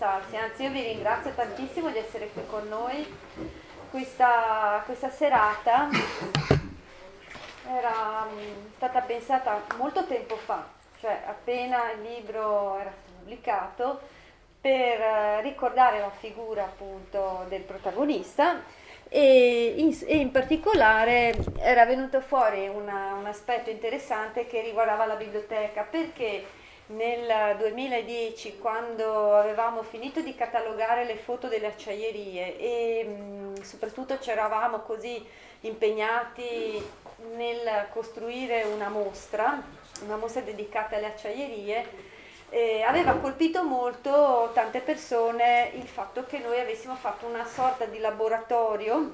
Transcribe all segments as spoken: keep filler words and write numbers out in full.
alzarsi, anzi io vi ringrazio tantissimo di essere qui con noi. Questa, questa serata era mh, stata pensata molto tempo fa, cioè appena il libro era stato pubblicato, per eh, ricordare la figura appunto del protagonista e in, e in particolare era venuto fuori una, un aspetto interessante che riguardava la biblioteca, perché nel duemiladieci, quando avevamo finito di catalogare le foto delle acciaierie e mh, soprattutto ci eravamo così impegnati nel costruire una mostra, una mostra dedicata alle acciaierie, eh, aveva colpito molto tante persone il fatto che noi avessimo fatto una sorta di laboratorio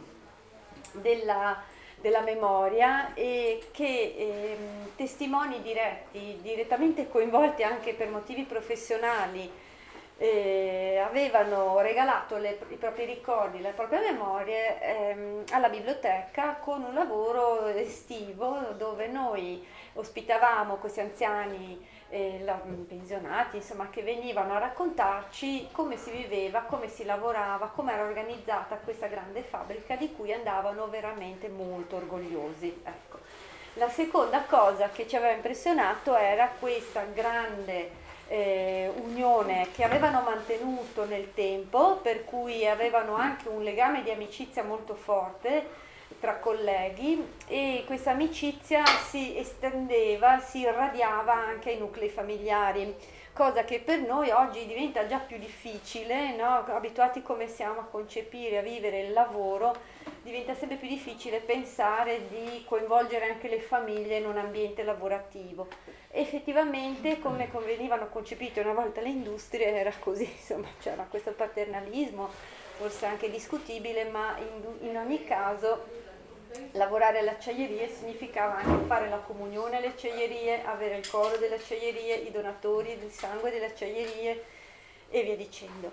della, della memoria e che ehm, testimoni diretti, direttamente coinvolti anche per motivi professionali, eh, avevano regalato le, i propri ricordi, le proprie memorie ehm, alla biblioteca con un lavoro estivo dove noi ospitavamo questi anziani eh, la, pensionati, insomma, che venivano a raccontarci come si viveva, come si lavorava, come era organizzata questa grande fabbrica di cui andavano veramente molto orgogliosi. Ecco. La seconda cosa che ci aveva impressionato era questa grande eh, unione che avevano mantenuto nel tempo, per cui avevano anche un legame di amicizia molto forte tra colleghi, e questa amicizia si estendeva, si irradiava anche ai nuclei familiari, cosa che per noi oggi diventa già più difficile, no? Abituati come siamo a concepire, a vivere il lavoro, diventa sempre più difficile pensare di coinvolgere anche le famiglie in un ambiente lavorativo. Effettivamente, come venivano concepite una volta le industrie, era così, insomma, c'era questo paternalismo, forse anche discutibile, ma in, in ogni caso lavorare alle acciaierie significava anche fare la comunione alle acciaierie, avere il coro delle acciaierie, i donatori del sangue delle acciaierie e via dicendo.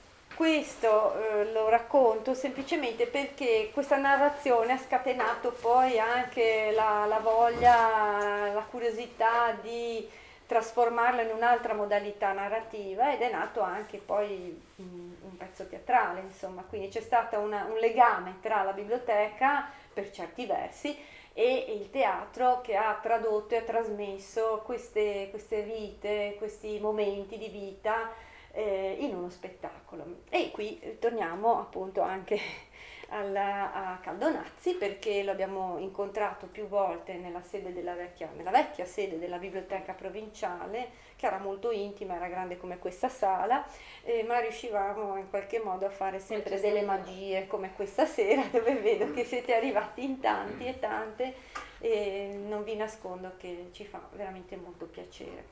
Questo eh, lo racconto semplicemente perché questa narrazione ha scatenato poi anche la, la voglia, la curiosità di trasformarla in un'altra modalità narrativa, ed è nato anche poi un, un pezzo teatrale, insomma, quindi c'è stato una, un legame tra la biblioteca, per certi versi, e il teatro che ha tradotto e ha trasmesso queste, queste vite, questi momenti di vita eh, in uno spettacolo. E qui torniamo appunto anche alla, a Caldonazzi, perché lo abbiamo incontrato più volte nella sede della vecchia, nella vecchia sede della biblioteca provinciale, che era molto intima, era grande come questa sala, eh, ma riuscivamo in qualche modo a fare sempre delle magie come questa sera, dove vedo che siete arrivati in tanti e tante, e non vi nascondo che ci fa veramente molto piacere.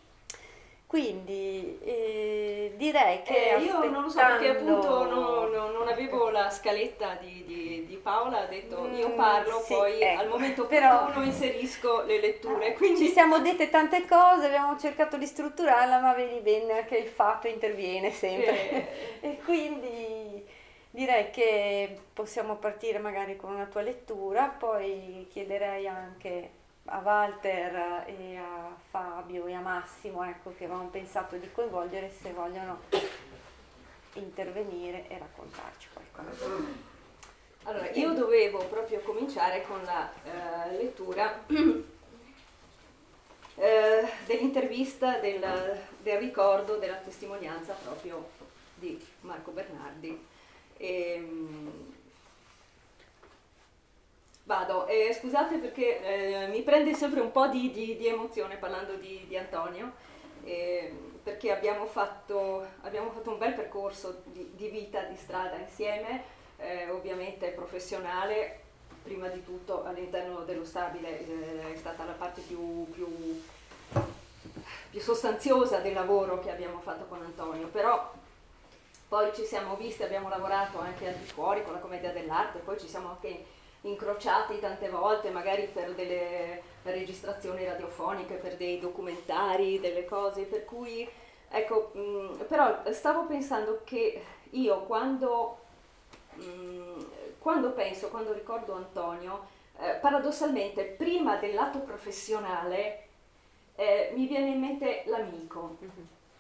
Quindi eh, direi che eh, io non lo so, perché appunto no, no, non avevo la scaletta di, di, di Paola, ha detto mm, io parlo, sì, poi ecco, al momento però non inserisco le letture. Quindi ci siamo dette tante cose, abbiamo cercato di strutturarla, ma vedi bene che il fatto interviene sempre. Eh. E quindi direi che possiamo partire magari con una tua lettura, poi chiederei anche a Walter e a Fabio e a Massimo, ecco, che avevamo pensato di coinvolgere, se vogliono intervenire e raccontarci qualcosa. Allora, io dovevo proprio cominciare con la eh, lettura eh, dell'intervista, del, del ricordo, della testimonianza proprio di Marco Bernardi. E, Vado, eh, scusate perché eh, mi prende sempre un po' di, di, di emozione parlando di, di Antonio, eh, perché abbiamo fatto, abbiamo fatto un bel percorso di, di vita, di strada insieme, eh, ovviamente professionale, prima di tutto all'interno dello stabile eh, è stata la parte più, più, più sostanziosa del lavoro che abbiamo fatto con Antonio, però poi ci siamo visti, abbiamo lavorato anche al di fuori con la Commedia dell'Arte, poi ci siamo anche incrociati tante volte, magari per delle registrazioni radiofoniche, per dei documentari, delle cose, per cui ecco, mh, però stavo pensando che io quando, mh, quando penso, quando ricordo Antonio, eh, paradossalmente prima del lato professionale eh, mi viene in mente l'amico. Mm-hmm.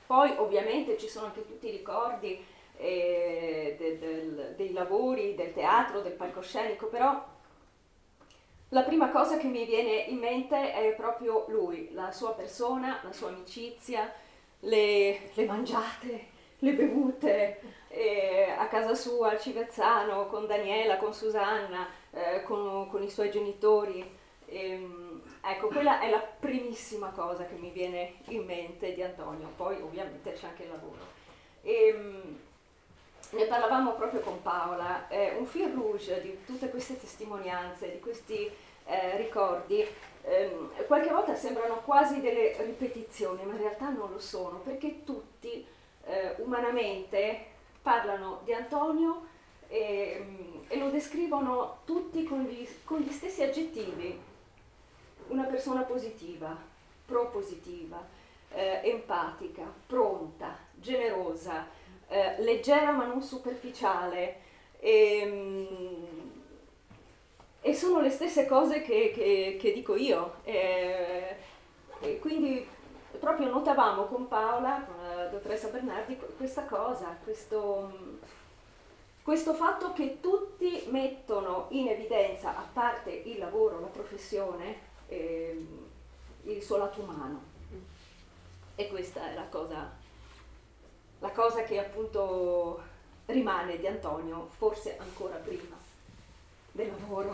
Poi ovviamente ci sono anche tutti i ricordi eh, de, del, dei lavori, del teatro, del palcoscenico, però la prima cosa che mi viene in mente è proprio lui, la sua persona, la sua amicizia, le, le mangiate, le bevute eh, a casa sua, al Civezzano, con Daniela, con Susanna, eh, con, con i suoi genitori. Ehm, ecco, quella è la primissima cosa che mi viene in mente di Antonio, poi ovviamente c'è anche il lavoro. Ehm, ne parlavamo proprio con Paola, eh, un fil rouge di tutte queste testimonianze, di questi eh, ricordi, ehm, qualche volta sembrano quasi delle ripetizioni, ma in realtà non lo sono, perché tutti eh, umanamente parlano di Antonio e, e lo descrivono tutti con gli, con gli stessi aggettivi. Una persona positiva, propositiva, eh, empatica, pronta, generosa, eh, leggera ma non superficiale, e, e sono le stesse cose che, che, che dico io. E, e quindi proprio notavamo con Paola, con la dottoressa Bernardi, questa cosa, questo, questo fatto che tutti mettono in evidenza, a parte il lavoro, la professione, eh, il suo lato umano. E questa è la cosa, la cosa che appunto rimane di Antonio, forse ancora prima del lavoro.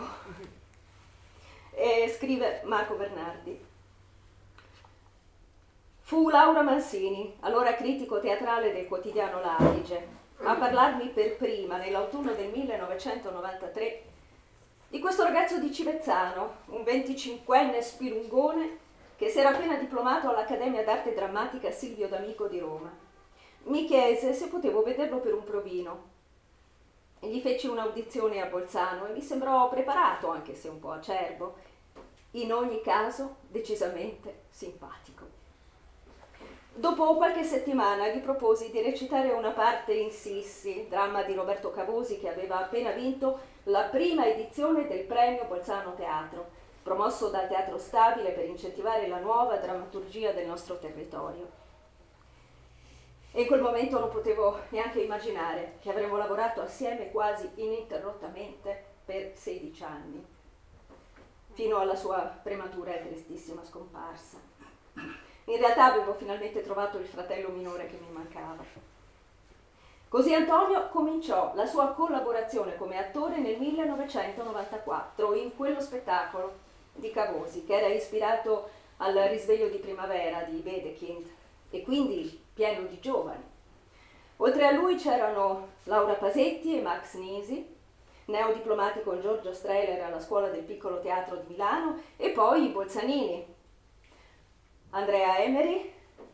E scrive Marco Bernardi: fu Laura Mansini, allora critico teatrale del quotidiano L'Adige, a parlarmi per prima nell'autunno del millenovecentonovantatré di questo ragazzo di Civezzano, un venticinquenne spilungone che si era appena diplomato all'Accademia d'Arte Drammatica Silvio D'Amico di Roma. Mi chiese se potevo vederlo per un provino. Gli feci un'audizione a Bolzano e mi sembrò preparato, anche se un po' acerbo. In ogni caso, decisamente simpatico. Dopo qualche settimana gli proposi di recitare una parte in Sissi, dramma di Roberto Cavosi che aveva appena vinto la prima edizione del premio Bolzano Teatro, promosso dal Teatro Stabile per incentivare la nuova drammaturgia del nostro territorio. E in quel momento non potevo neanche immaginare che avremmo lavorato assieme quasi ininterrottamente per sedici anni, fino alla sua prematura e tristissima scomparsa. In realtà avevo finalmente trovato il fratello minore che mi mancava. Così Antonio cominciò la sua collaborazione come attore nel millenovecentonovantaquattro in quello spettacolo di Cavosi, che era ispirato al Risveglio di primavera di Wedekind e quindi pieno di giovani. Oltre a lui c'erano Laura Pasetti e Max Nisi, neodiplomati con Giorgio Strehler alla Scuola del Piccolo Teatro di Milano, e poi i Bolzanini, Andrea Emery,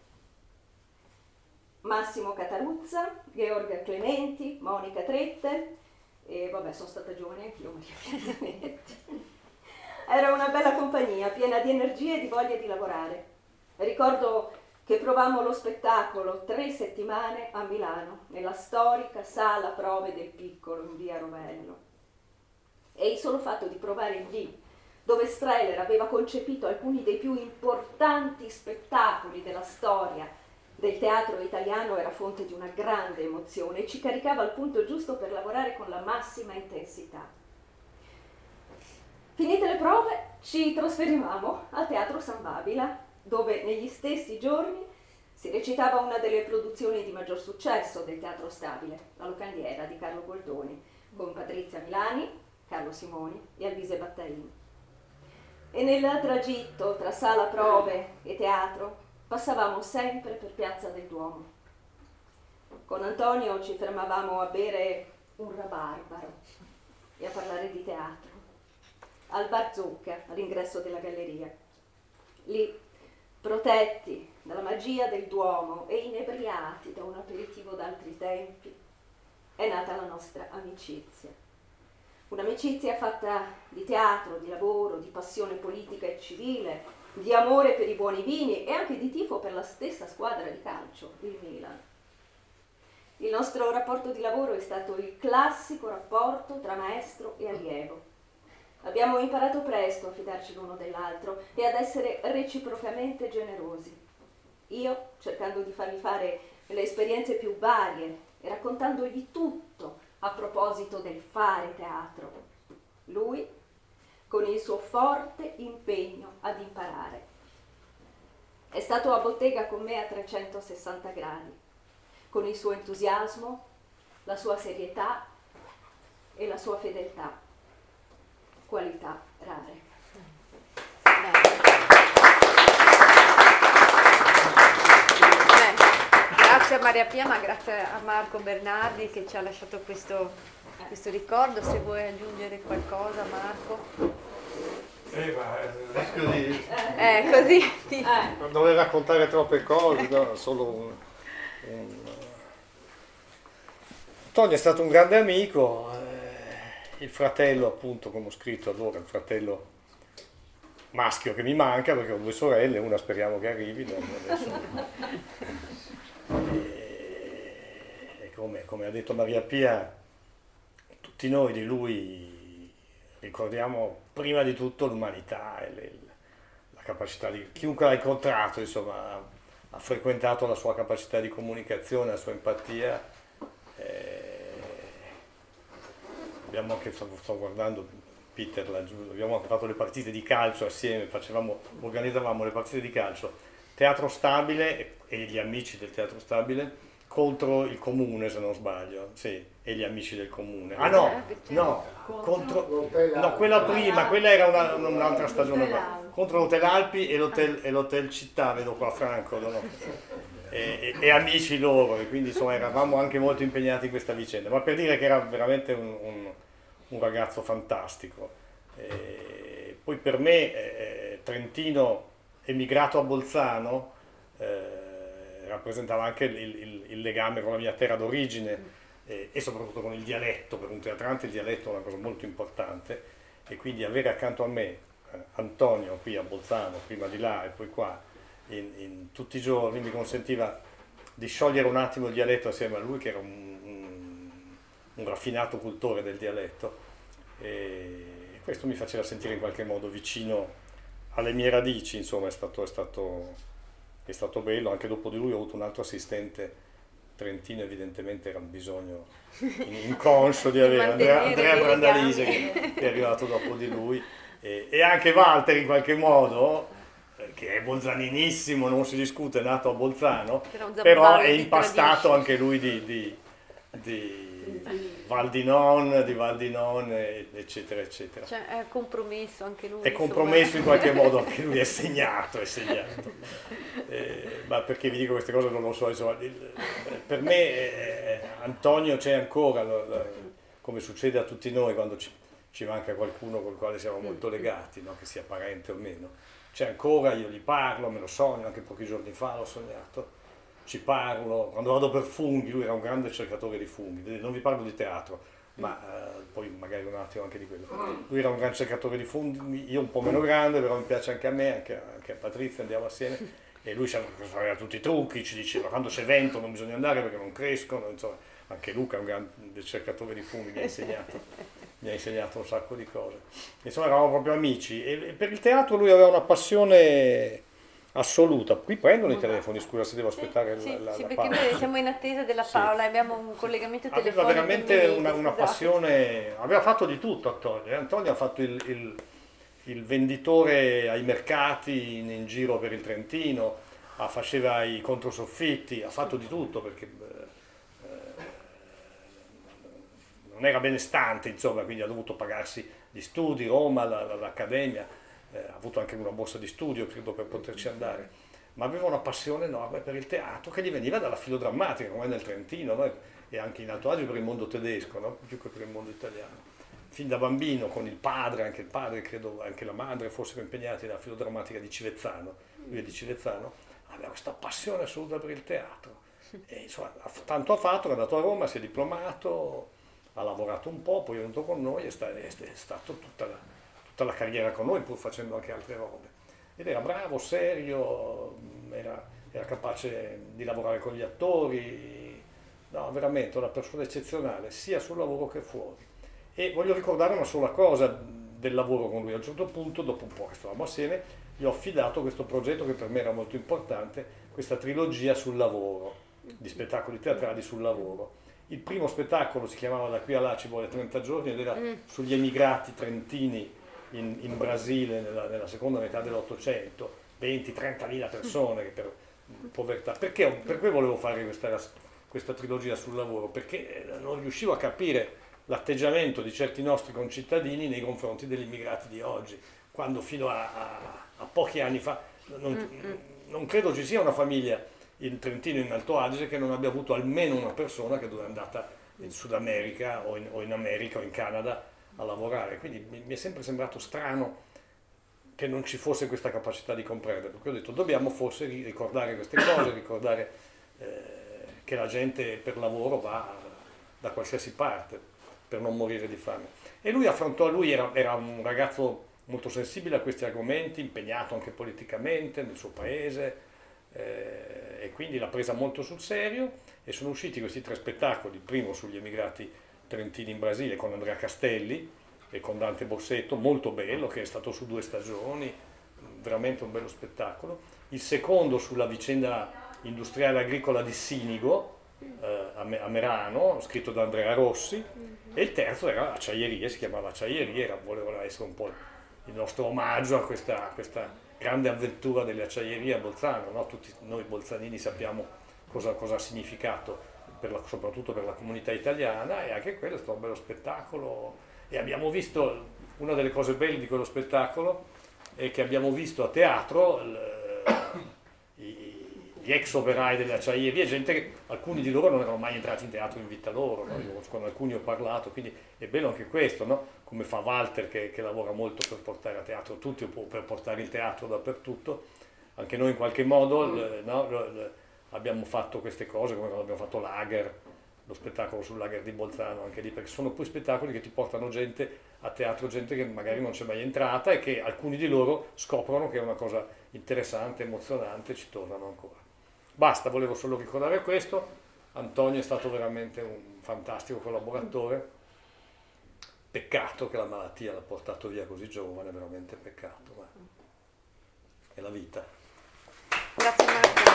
Massimo Cataruzza, Georg Clementi, Monica Trette, e vabbè, sono stata giovane anch'io, Maria Pia Zanetti. Era una bella compagnia, piena di energia e di voglia di lavorare. Ricordo che provammo lo spettacolo tre settimane a Milano, nella storica sala prove del Piccolo in via Rovello. E il solo fatto di provare lì, dove Strehler aveva concepito alcuni dei più importanti spettacoli della storia del teatro italiano, era fonte di una grande emozione e ci caricava al punto giusto per lavorare con la massima intensità. Finite le prove, ci trasferivamo al Teatro San Babila, dove negli stessi giorni si recitava una delle produzioni di maggior successo del Teatro Stabile, La Locandiera di Carlo Goldoni, con Patrizia Milani, Carlo Simoni e Alvise Battarini. E nel tragitto tra sala prove e teatro passavamo sempre per Piazza del Duomo. Con Antonio ci fermavamo a bere un rabarbaro e a parlare di teatro, al Bar Zucca, all'ingresso della galleria. Lì, protetti dalla magia del Duomo e inebriati da un aperitivo d'altri tempi, è nata la nostra amicizia. Un'amicizia fatta di teatro, di lavoro, di passione politica e civile, di amore per i buoni vini e anche di tifo per la stessa squadra di calcio, il Milan. Il nostro rapporto di lavoro è stato il classico rapporto tra maestro e allievo. Abbiamo imparato presto a fidarci l'uno dell'altro e ad essere reciprocamente generosi. Io cercando di fargli fare le esperienze più varie e raccontandogli tutto a proposito del fare teatro. Lui, con il suo forte impegno ad imparare. È stato a bottega con me a trecentosessanta gradi, con il suo entusiasmo, la sua serietà e la sua fedeltà, qualità rare. Grazie a Maria Pia, ma grazie a Marco Bernardi che ci ha lasciato questo, questo ricordo. Se vuoi aggiungere qualcosa, Marco. Eh, ma rischio di... Eh, così. Ti... Non dovrei raccontare troppe cose, no, solo un... un... Antonio è stato un grande amico, eh, il fratello appunto, come ho scritto allora, il fratello maschio che mi manca perché ho due sorelle, una speriamo che arrivi adesso. E come, come ha detto Maria Pia, tutti noi di lui ricordiamo prima di tutto l'umanità e le, la capacità di chiunque l'ha incontrato, insomma, ha, ha frequentato la sua capacità di comunicazione, la sua empatia. Eh, abbiamo anche, sto guardando Peter laggiù, abbiamo anche fatto le partite di calcio assieme, facevamo, organizzavamo le partite di calcio, Teatro Stabile e, e gli amici del Teatro Stabile contro il comune, se non sbaglio, sì, e gli amici del comune. Ah no, no, contro, no, quella prima, quella era una, un'altra stagione, contro l'Hotel Alpi e l'Hotel, e l'Hotel Città, vedo qua Franco, no? e, e, e amici loro, e quindi insomma eravamo anche molto impegnati in questa vicenda, ma per dire che era veramente un, un, un ragazzo fantastico. E poi per me eh, Trentino, emigrato a Bolzano, eh, rappresentava anche il, il, il legame con la mia terra d'origine eh, e soprattutto con il dialetto. Per un teatrante il dialetto è una cosa molto importante, e quindi avere accanto a me eh, Antonio qui a Bolzano, prima di là e poi qua, in, in tutti i giorni, mi consentiva di sciogliere un attimo il dialetto assieme a lui, che era un, un, un raffinato cultore del dialetto, e questo mi faceva sentire in qualche modo vicino alle mie radici. Insomma, è stato, è stato è stato bello. Anche dopo di lui ho avuto un altro assistente trentino, evidentemente era un bisogno inconscio di avere Andrea, Andrea Brandalise, che è arrivato dopo di lui, e, e anche Walter in qualche modo, che è bolzaninissimo, non si discute, è nato a Bolzano, però è impastato anche lui di, di, di Val di Non, di Val di Non, eccetera, eccetera. Cioè è compromesso anche lui. È compromesso in qualche modo anche lui, è segnato, è segnato. Eh, ma perché vi dico queste cose non lo so, insomma, il, per me eh, Antonio c'è ancora, lo, lo, come succede a tutti noi quando ci, ci manca qualcuno col quale siamo molto legati, no? Che sia parente o meno. C'è ancora, io gli parlo, me lo sogno, anche pochi giorni fa l'ho sognato. Ci parlo, quando vado per funghi, lui era un grande cercatore di funghi, non vi parlo di teatro, ma eh, poi magari un attimo anche di quello. Lui era un gran cercatore di funghi, io un po' meno grande, però mi piace anche a me, anche, anche a Patrizia, andiamo assieme, e lui sapeva tutti i trucchi, ci diceva quando c'è vento non bisogna andare perché non crescono, insomma, anche Luca è un grande cercatore di funghi, mi ha insegnato, mi ha insegnato un sacco di cose. Insomma, eravamo proprio amici, e per il teatro lui aveva una passione assoluta. Qui prendono i telefoni, scusa se devo aspettare sì, la, sì, la perché Paola. noi siamo in attesa della Paola, sì. Abbiamo un collegamento telefonico. Aveva veramente una, una passione, aveva fatto di tutto Antonio. Antonio ha fatto il, il, il venditore ai mercati in, in giro per il Trentino, ha, faceva i controsoffitti, ha fatto di tutto perché eh, non era benestante, insomma, quindi ha dovuto pagarsi gli studi, Roma, la, la, l'Accademia. Eh, ha avuto anche una borsa di studio, credo, per poterci andare, ma aveva una passione enorme per il teatro che gli veniva dalla filodrammatica, come nel Trentino, no? E anche in Alto Adige per il mondo tedesco, no? Più che per il mondo italiano. Fin da bambino, con il padre, anche il padre, credo, anche la madre fossero impegnati nella filodrammatica di Civezzano, lui è di Civezzano, aveva questa passione assoluta per il teatro. E, insomma, tanto ha fatto che è andato a Roma, si è diplomato, ha lavorato un po', poi è venuto con noi, è stato, è stato tutta la la carriera con noi, pur facendo anche altre robe, ed era bravo, serio, era, era capace di lavorare con gli attori, no, veramente una persona eccezionale sia sul lavoro che fuori. E voglio ricordare una sola cosa del lavoro con lui. A un certo punto, dopo un po' che stavamo assieme, gli ho affidato questo progetto che per me era molto importante, questa trilogia sul lavoro, di spettacoli teatrali sul lavoro. Il primo spettacolo si chiamava Da qui a là ci vuole trenta giorni ed era sugli emigrati trentini in, in Brasile nella, nella seconda metà dell'Ottocento, venti trentamila persone che per povertà. Perché? Per cui volevo fare questa, questa trilogia sul lavoro, perché non riuscivo a capire l'atteggiamento di certi nostri concittadini nei confronti degli immigrati di oggi, quando fino a, a, a pochi anni fa non, non credo ci sia una famiglia in Trentino e in Alto Adige che non abbia avuto almeno una persona che è andata in Sud America o in, o in America o in Canada a lavorare. Quindi mi, mi è sempre sembrato strano che non ci fosse questa capacità di comprendere, perché ho detto dobbiamo forse ricordare queste cose, ricordare eh, che la gente per lavoro va da qualsiasi parte per non morire di fame. E lui affrontò, lui era, era un ragazzo molto sensibile a questi argomenti, impegnato anche politicamente nel suo paese, eh, e quindi l'ha presa molto sul serio, e sono usciti questi tre spettacoli, il primo sugli emigrati trentini in Brasile con Andrea Castelli e con Dante Bossetto, molto bello, che è stato su due stagioni, veramente un bello spettacolo. Il secondo sulla vicenda industriale agricola di Sinigo, eh, a Merano, scritto da Andrea Rossi, mm-hmm. E il terzo era Acciaierie, si chiamava Acciaierie, era, voleva essere un po' il nostro omaggio a questa, questa grande avventura delle acciaierie a Bolzano, no? Tutti noi bolzanini sappiamo cosa, cosa ha significato, per la, soprattutto per la comunità italiana, e anche quello è stato un bello spettacolo. E abbiamo visto, una delle cose belle di quello spettacolo è che abbiamo visto a teatro l, i, gli ex operai delle acciaierie, gente che alcuni di loro non erano mai entrati in teatro in vita loro, no? Io con alcuni ho parlato, quindi è bello anche questo, no? Come fa Walter che, che lavora molto per portare a teatro tutti, o per portare il teatro dappertutto. Anche noi in qualche modo l, no? l, abbiamo fatto queste cose, come quando abbiamo fatto Lager, lo spettacolo sul Lager di Bolzano, anche lì, perché sono poi spettacoli che ti portano gente a teatro, gente che magari non c'è mai entrata e che alcuni di loro scoprono che è una cosa interessante, emozionante, e ci tornano ancora. Basta, volevo solo ricordare questo. Antonio è stato veramente un fantastico collaboratore, peccato che la malattia l'ha portato via così giovane, veramente peccato, ma è la vita. Grazie Marco.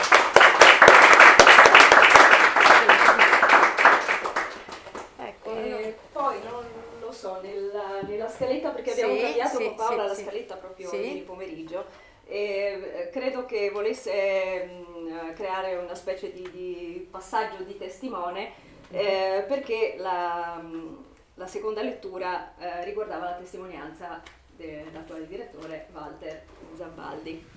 E poi non lo so, nella, nella scaletta, perché abbiamo sì, cambiato sì, con Paola sì, la scaletta sì. proprio sì. ieri pomeriggio, e credo che volesse mh, creare una specie di, di passaggio di testimone, eh, perché la, mh, la seconda lettura eh, riguardava la testimonianza dell'attuale direttore Walter Zambaldi.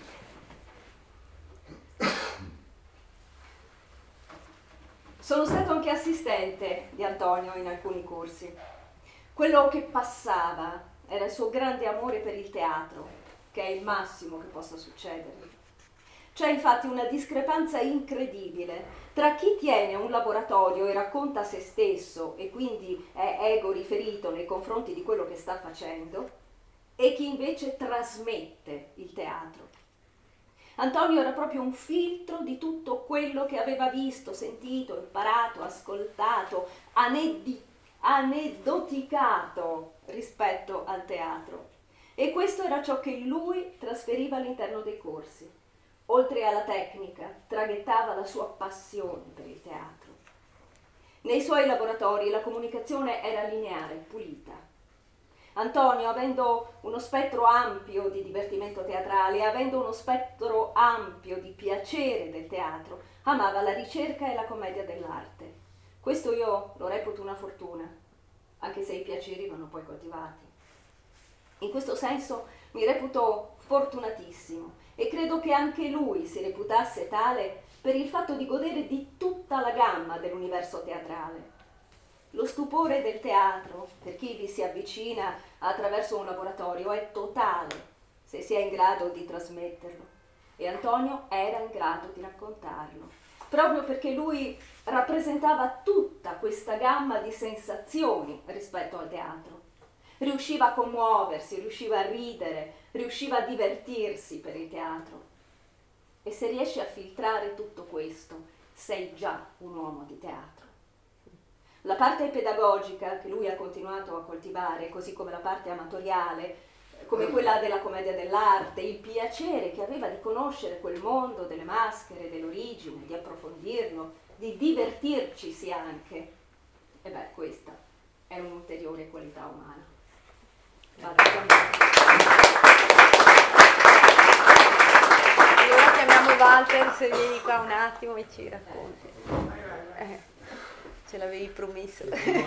Sono stato anche assistente di Antonio in alcuni corsi. Quello che passava era il suo grande amore per il teatro, che è il massimo che possa succedergli. C'è infatti una discrepanza incredibile tra chi tiene un laboratorio e racconta se stesso e quindi è ego riferito nei confronti di quello che sta facendo, e chi invece trasmette il teatro. Antonio era proprio un filtro di tutto quello che aveva visto, sentito, imparato, ascoltato, aneddi- aneddoticato rispetto al teatro. E questo era ciò che lui trasferiva all'interno dei corsi. Oltre alla tecnica, traghettava la sua passione per il teatro. Nei suoi laboratori la comunicazione era lineare, pulita. Antonio, avendo uno spettro ampio di divertimento teatrale, avendo uno spettro ampio di piacere del teatro, amava la ricerca e la commedia dell'arte. Questo io lo reputo una fortuna, anche se i piaceri vanno poi coltivati. In questo senso mi reputo fortunatissimo e credo che anche lui si reputasse tale per il fatto di godere di tutta la gamma dell'universo teatrale. Lo stupore del teatro, per chi vi si avvicina attraverso un laboratorio, è totale se si è in grado di trasmetterlo. E Antonio era in grado di raccontarlo, proprio perché lui rappresentava tutta questa gamma di sensazioni rispetto al teatro. Riusciva a commuoversi, riusciva a ridere, riusciva a divertirsi per il teatro. E se riesci a filtrare tutto questo, sei già un uomo di teatro. La parte pedagogica che lui ha continuato a coltivare, così come la parte amatoriale, come quella della commedia dell'arte, il piacere che aveva di conoscere quel mondo delle maschere, dell'origine, di approfondirlo, di divertircisi anche. E beh, questa è un'ulteriore qualità umana. Vado, allora chiamiamo Walter se vieni qua un attimo e ci racconti. Eh, ce l'avevi promesso.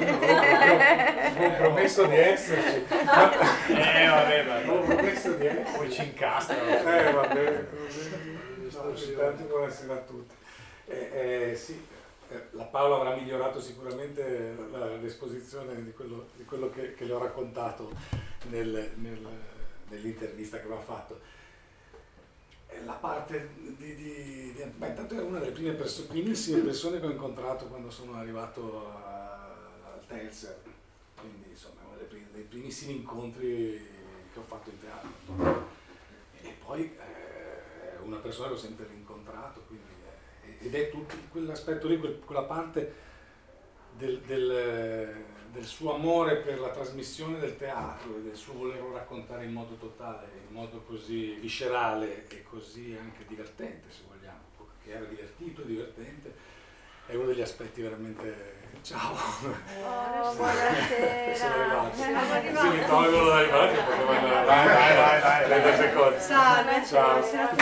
Ho promesso di esserci. Eh vabbè, ma Ho promesso di esserci. poi ci incastrano. Eh vabbè, tanti buonasera a tutti. Eh, eh, sì, eh, la Paola avrà migliorato sicuramente la- l'esposizione di quello, di quello che, che le ho raccontato nel- nel- nell'intervista che aveva fatto. Eh, La parte di, di, di beh, intanto è una delle prime perso- primissime persone che ho incontrato quando sono arrivato a- al Telser, quindi insomma è uno dei, prim- dei primissimi incontri che ho fatto in teatro. E poi eh, è una persona che ho sempre rincontrato, quindi, eh, ed è tutto quell'aspetto lì, quel- quella parte del, del, del suo amore per la trasmissione del teatro e del suo volerlo raccontare in modo totale, in modo così viscerale e così anche divertente, se vogliamo, che era divertito, divertente, è uno degli aspetti veramente... Ciao! Oh, buonasera. Sono arrivati. Siamo Se arrivati. mi tolgono dai parti potevo andare. Vai, vai, vai, vai, vai, due secondi. Ciao, Ciao. Ciao.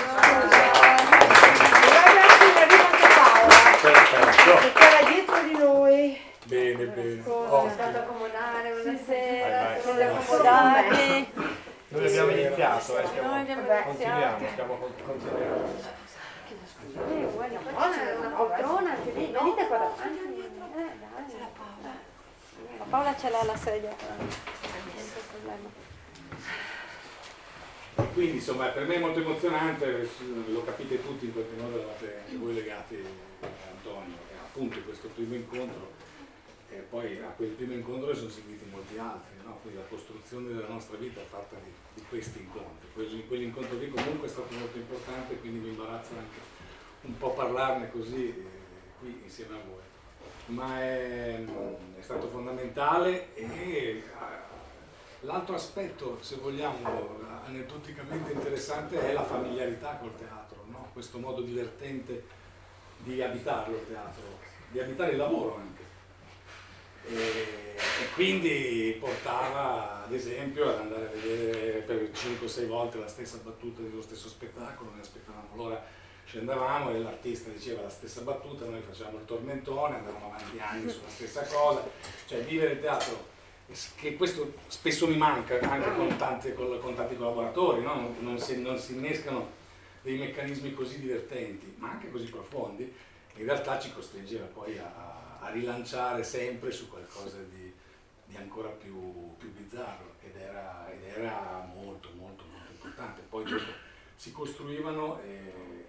Ragazzi, è arrivata Paola, Perfetto. che era dietro di noi. Bene, bene. Sono Ottimo. stato a accomodare, Vai, buonasera, vai. siete accomodati. Noi abbiamo iniziato, eh, stiamo, Noi abbiamo continuiamo, iniziato. stiamo con- continuando. Eh, guarda, qua c'è una poltrona anche lì, venite qua davanti. Eh, dai. La Paola ce l'ha la sedia. Senza problema. Quindi insomma per me è molto emozionante, lo capite tutti, in qualche modo eravate anche voi legati a Antonio, e appunto questo primo incontro, e poi a quel primo incontro ne sono seguiti molti altri, no? Quindi la costruzione della nostra vita è fatta di, di questi incontri. Quelli- Quell'incontro lì comunque è stato molto importante, quindi mi imbarazza anche un po' parlarne così eh, qui insieme a voi. Ma è, è stato fondamentale e eh, l'altro aspetto, se vogliamo, aneddoticamente interessante è la familiarità col teatro, no? Questo modo divertente di abitarlo il teatro, di abitare il lavoro anche. E, e quindi portava ad esempio ad andare a vedere per cinque o sei volte la stessa battuta dello stesso spettacolo, ne aspettavamo l'ora, scendevamo e l'artista diceva la stessa battuta, noi facevamo il tormentone, andavamo avanti anni sulla stessa cosa, cioè vivere il teatro, che questo spesso mi manca anche con, tante, con, con tanti collaboratori, no? non, non, si, non si innescano dei meccanismi così divertenti, ma anche così profondi, in realtà ci costringeva poi a, a rilanciare sempre su qualcosa di, di ancora più, più bizzarro, ed era, ed era molto molto molto importante. Poi dopo si costruivano, eh,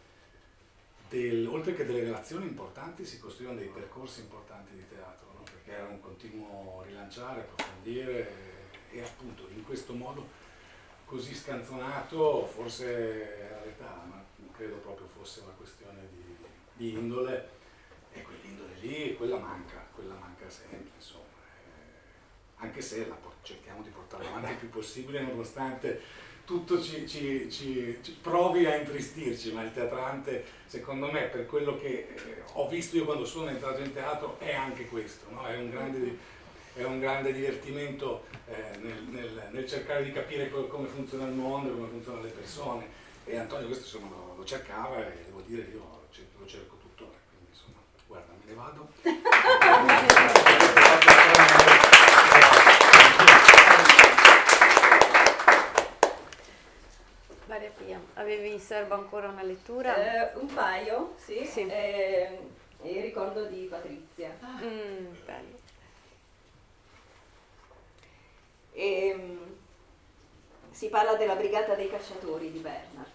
del, oltre che delle relazioni importanti, si costruivano dei percorsi importanti di teatro, no? Perché era un continuo rilanciare, approfondire, e, e appunto in questo modo così scanzonato, forse era l'età, ma non credo proprio fosse una questione di, di indole, e quell'indole lì, quella manca, quella manca sempre, insomma. Eh, anche se la por- cerchiamo di portarla avanti il più possibile, nonostante tutto ci, ci, ci, ci provi a intristirci, ma il teatrante, secondo me, per quello che eh, ho visto io quando sono entrato in teatro, è anche questo, no? È un grande, è un grande divertimento eh, nel, nel, nel cercare di capire co- come funziona il mondo, come funzionano le persone, e Antonio questo insomma lo, lo cercava, e devo dire io lo cerco tuttora, quindi insomma, guarda, me ne vado. Maria Pia, avevi in serbo ancora una lettura? Eh, un paio, sì, Sì. eh, e il ricordo di Patrizia. Mm, bello. E, mm, si parla della brigata dei cacciatori di Bernard.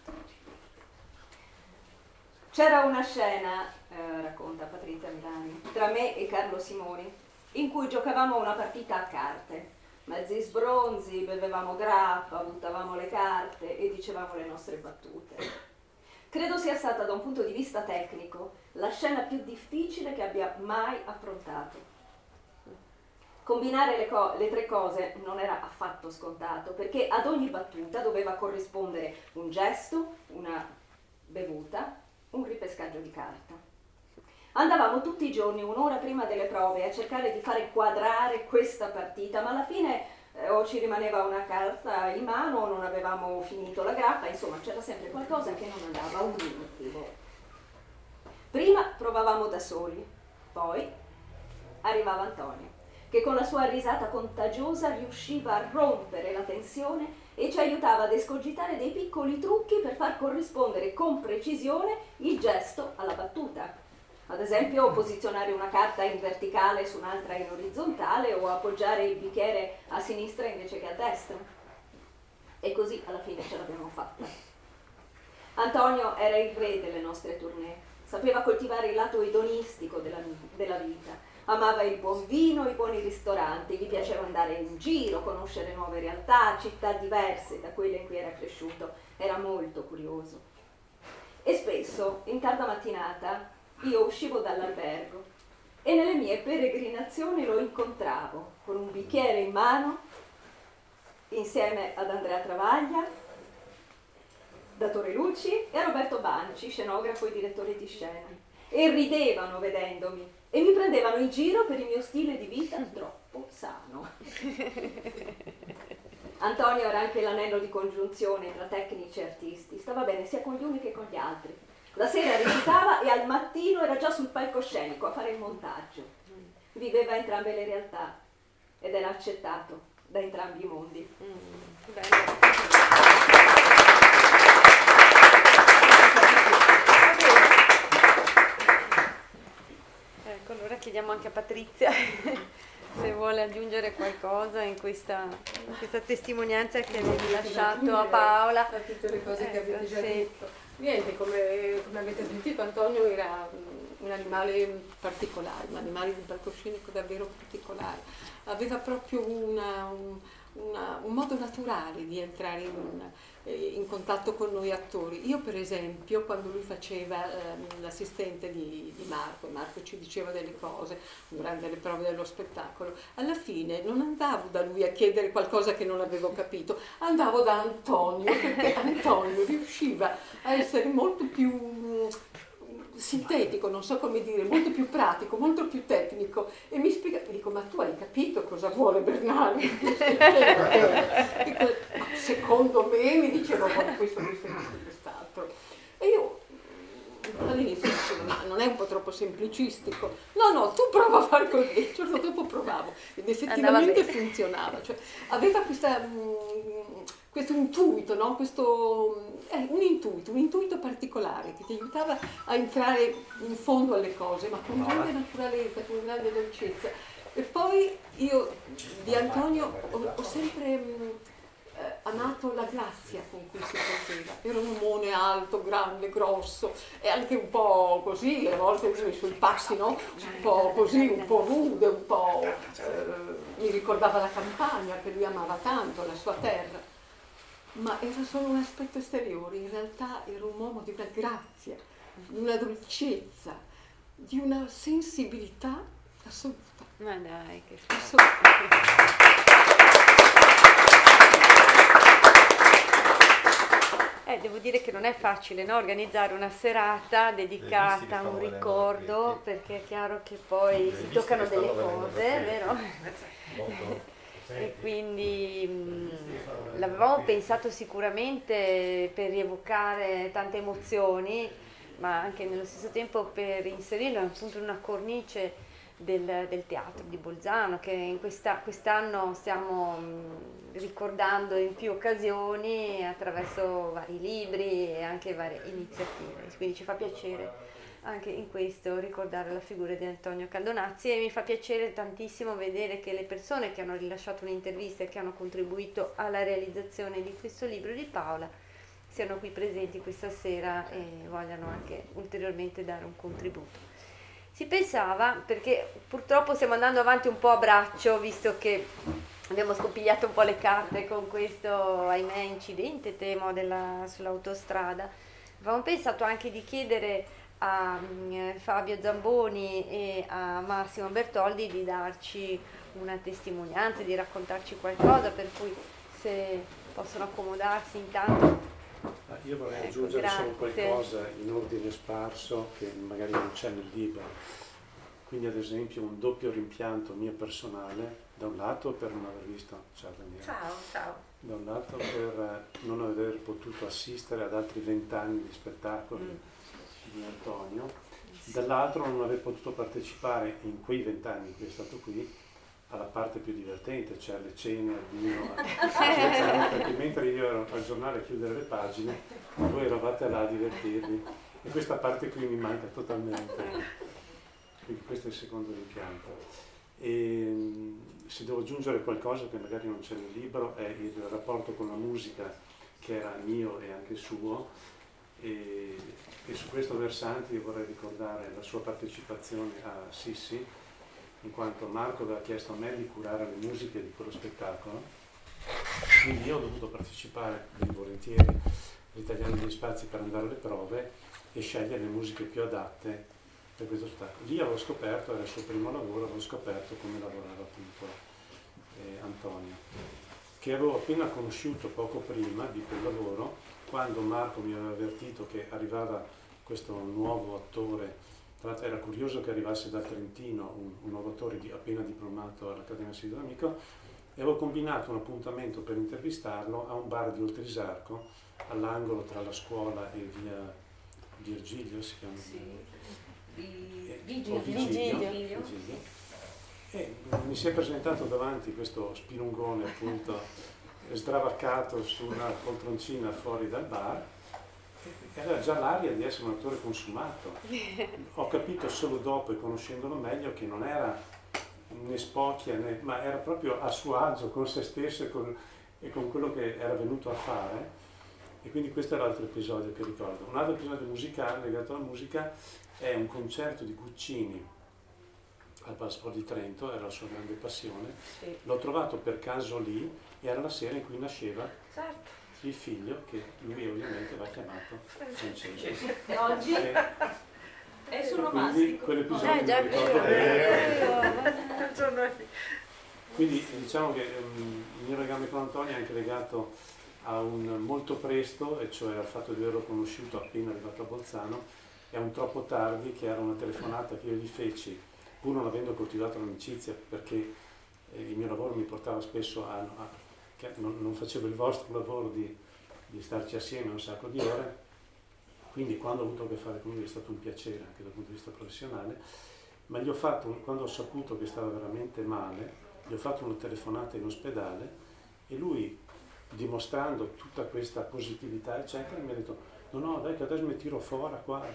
C'era una scena, eh, racconta Patrizia Milani, tra me e Carlo Simoni, in cui giocavamo una partita a carte. Mezzi sbronzi, bevevamo grappa, buttavamo le carte e dicevamo le nostre battute. Credo sia stata, da un punto di vista tecnico, la scena più difficile che abbia mai affrontato. Combinare le, co- le tre cose non era affatto scontato, perché ad ogni battuta doveva corrispondere un gesto, una bevuta, un ripescaggio di carta. Andavamo tutti i giorni, un'ora prima delle prove, a cercare di fare quadrare questa partita, ma alla fine eh, o ci rimaneva una carta in mano o non avevamo finito la grappa, insomma c'era sempre qualcosa che non andava, un motivo. Prima provavamo da soli, poi arrivava Antonio, che con la sua risata contagiosa riusciva a rompere la tensione e ci aiutava ad escogitare dei piccoli trucchi per far corrispondere con precisione il gesto alla battuta. Ad esempio posizionare una carta in verticale su un'altra in orizzontale o appoggiare il bicchiere a sinistra invece che a destra. E così alla fine ce l'abbiamo fatta. Antonio era il re delle nostre tournée, sapeva coltivare il lato edonistico della, della vita. Amava il buon vino, i buoni ristoranti, gli piaceva andare in giro, conoscere nuove realtà, città diverse da quelle in cui era cresciuto. Era molto curioso. E spesso, in tarda mattinata, io uscivo dall'albergo e nelle mie peregrinazioni lo incontravo con un bicchiere in mano, insieme ad Andrea Travaglia, Dattore Lucci e a Roberto Banci, scenografo e direttore di scena. E ridevano vedendomi e mi prendevano in giro per il mio stile di vita troppo sano. Antonio era anche l'anello di congiunzione tra tecnici e artisti, stava bene sia con gli uni che con gli altri. La sera recitava e al mattino era già sul palcoscenico a fare il montaggio. Viveva entrambe le realtà ed era accettato da entrambi i mondi. Mm, bello. Ecco, allora chiediamo anche a Patrizia se vuole aggiungere qualcosa in questa, in questa testimonianza che avevi lasciato a Paola. A tutte le cose che Ecco, avete già sì. detto. Niente, come, come avete sentito, Antonio era un animale particolare, un animale di palcoscenico davvero particolare. Aveva proprio una, un, una, un modo naturale di entrare in, in contatto con noi attori. Io per esempio, quando lui faceva eh, l'assistente di, di Marco, Marco ci diceva delle cose durante le prove dello spettacolo, alla fine non andavo da lui a chiedere qualcosa che non avevo capito, andavo da Antonio, perché Antonio riusciva a essere molto più sintetico, non so come dire, molto più pratico, molto più tecnico, e mi spiega, dico, ma tu hai capito cosa vuole Bernardi? Dico, secondo me, mi diceva questo, questo, questo, quest'altro. E io all'inizio dicevo, ma non è un po' troppo semplicistico? No, no, tu prova a fare così. Il giorno dopo provavo ed effettivamente funzionava. Cioè, aveva questa, mh, questo intuito, no? Questo, eh, un intuito, un intuito particolare che ti aiutava a entrare in fondo alle cose, ma con grande naturalezza, con grande dolcezza. E poi io di Antonio ho, ho sempre mh, eh, amato la grazia con cui si faceva. Era un omone alto, grande, grosso e anche un po' così, a volte i suoi passi, no? Un po' così, un po' rude, un po' eh, mi ricordava la campagna che lui amava tanto, la sua terra. Ma era solo un aspetto esteriore, in realtà era un uomo di una grazia, di una dolcezza, di una sensibilità assoluta. Ma dai, che Eh, devo dire che non è facile, no? Organizzare una serata dedicata a un ricordo, perché è chiaro che poi si toccano delle cose, vero? E quindi mh, l'avevamo pensato sicuramente per rievocare tante emozioni, ma anche nello stesso tempo per inserirlo appunto in una cornice del, del teatro di Bolzano, che in questa, quest'anno stiamo mh, ricordando in più occasioni attraverso vari libri e anche varie iniziative. Quindi ci fa piacere anche in questo ricordare la figura di Antonio Caldonazzi, e mi fa piacere tantissimo vedere che le persone che hanno rilasciato un'intervista e che hanno contribuito alla realizzazione di questo libro di Paola siano qui presenti questa sera e vogliano anche ulteriormente dare un contributo. Si pensava, perché purtroppo stiamo andando avanti un po' a braccio, visto che abbiamo scompigliato un po' le carte con questo, ahimè, incidente, temo, della, sull'autostrada, avevamo pensato anche di chiedere a um, Fabio Zamboni e a Massimo Bertoldi di darci una testimonianza, di raccontarci qualcosa, per cui se possono accomodarsi intanto. Io vorrei ecco, aggiungere grazie. solo qualcosa in ordine sparso che magari non c'è nel libro. Quindi ad esempio un doppio rimpianto mio personale, da un lato per non aver visto, ciao Daniela, Ciao, ciao. da un lato per non aver potuto assistere ad altri vent'anni di spettacoli mm. di Antonio, dall'altro non aver potuto partecipare in quei vent'anni in cui è stato qui alla parte più divertente, cioè alle cene, al vino, perché mentre io ero al giornale a chiudere le pagine, voi eravate là a divertirvi e questa parte qui mi manca totalmente. Quindi questo è il secondo rimpianto. E se devo aggiungere qualcosa che magari non c'è nel libro è il rapporto con la musica, che era mio e anche suo, e, e su questo versante io vorrei ricordare la sua partecipazione a Sissi, in quanto Marco aveva chiesto a me di curare le musiche di quello spettacolo, quindi io ho dovuto partecipare ben volentieri, ritagliando gli spazi per andare alle prove e scegliere le musiche più adatte per questo spettacolo. Lì avevo scoperto, era il suo primo lavoro, avevo scoperto come lavorava appunto eh, Antonio, che avevo appena conosciuto poco prima di quel lavoro, quando Marco mi aveva avvertito che arrivava questo nuovo attore. Tra l'altro era curioso che arrivasse dal Trentino un, un nuovo attore di, appena diplomato all'Accademia Silvio D'Amico, e avevo combinato un appuntamento per intervistarlo a un bar di Oltrisarco, all'angolo tra la scuola e via Virgilio, si chiama? Sì. Eh, Vigilio. o Vigilio, Vigilio. Vigilio. E mi si è presentato davanti questo spilungone appunto sdravaccato su una poltroncina fuori dal bar. Aveva già l'aria di essere un attore consumato. Ho capito solo dopo e conoscendolo meglio che non era né spocchia, né, ma era proprio a suo agio con se stesso e con, e con quello che era venuto a fare. E quindi questo è l'altro episodio che ricordo. Un altro episodio musicale legato alla musica è un concerto di Guccini al Palasport di Trento, era la sua grande passione. Sì. L'ho trovato per caso lì e era la sera in cui nasceva Certo. il figlio, che lui ovviamente l'ha chiamato Francesco. E oggi E è sul quindi romastico. quell'episodio Eh, già mi ricordo bene. vero. Quindi diciamo che um, il mio legame con Antonio è anche legato a un molto presto, e cioè al fatto di averlo conosciuto appena arrivato a Bolzano, e a un troppo tardi, che era una telefonata che io gli feci, pur non avendo coltivato l'amicizia, perché eh, il mio lavoro mi portava spesso a, a che non, non facevo il vostro lavoro di, di starci assieme un sacco di ore, quindi quando ho avuto a che fare con lui è stato un piacere anche dal punto di vista professionale, ma gli ho fatto, quando ho saputo che stava veramente male, gli ho fatto una telefonata in ospedale e lui, dimostrando tutta questa positività eccetera, mi ha detto no no dai che adesso mi tiro fuori qua,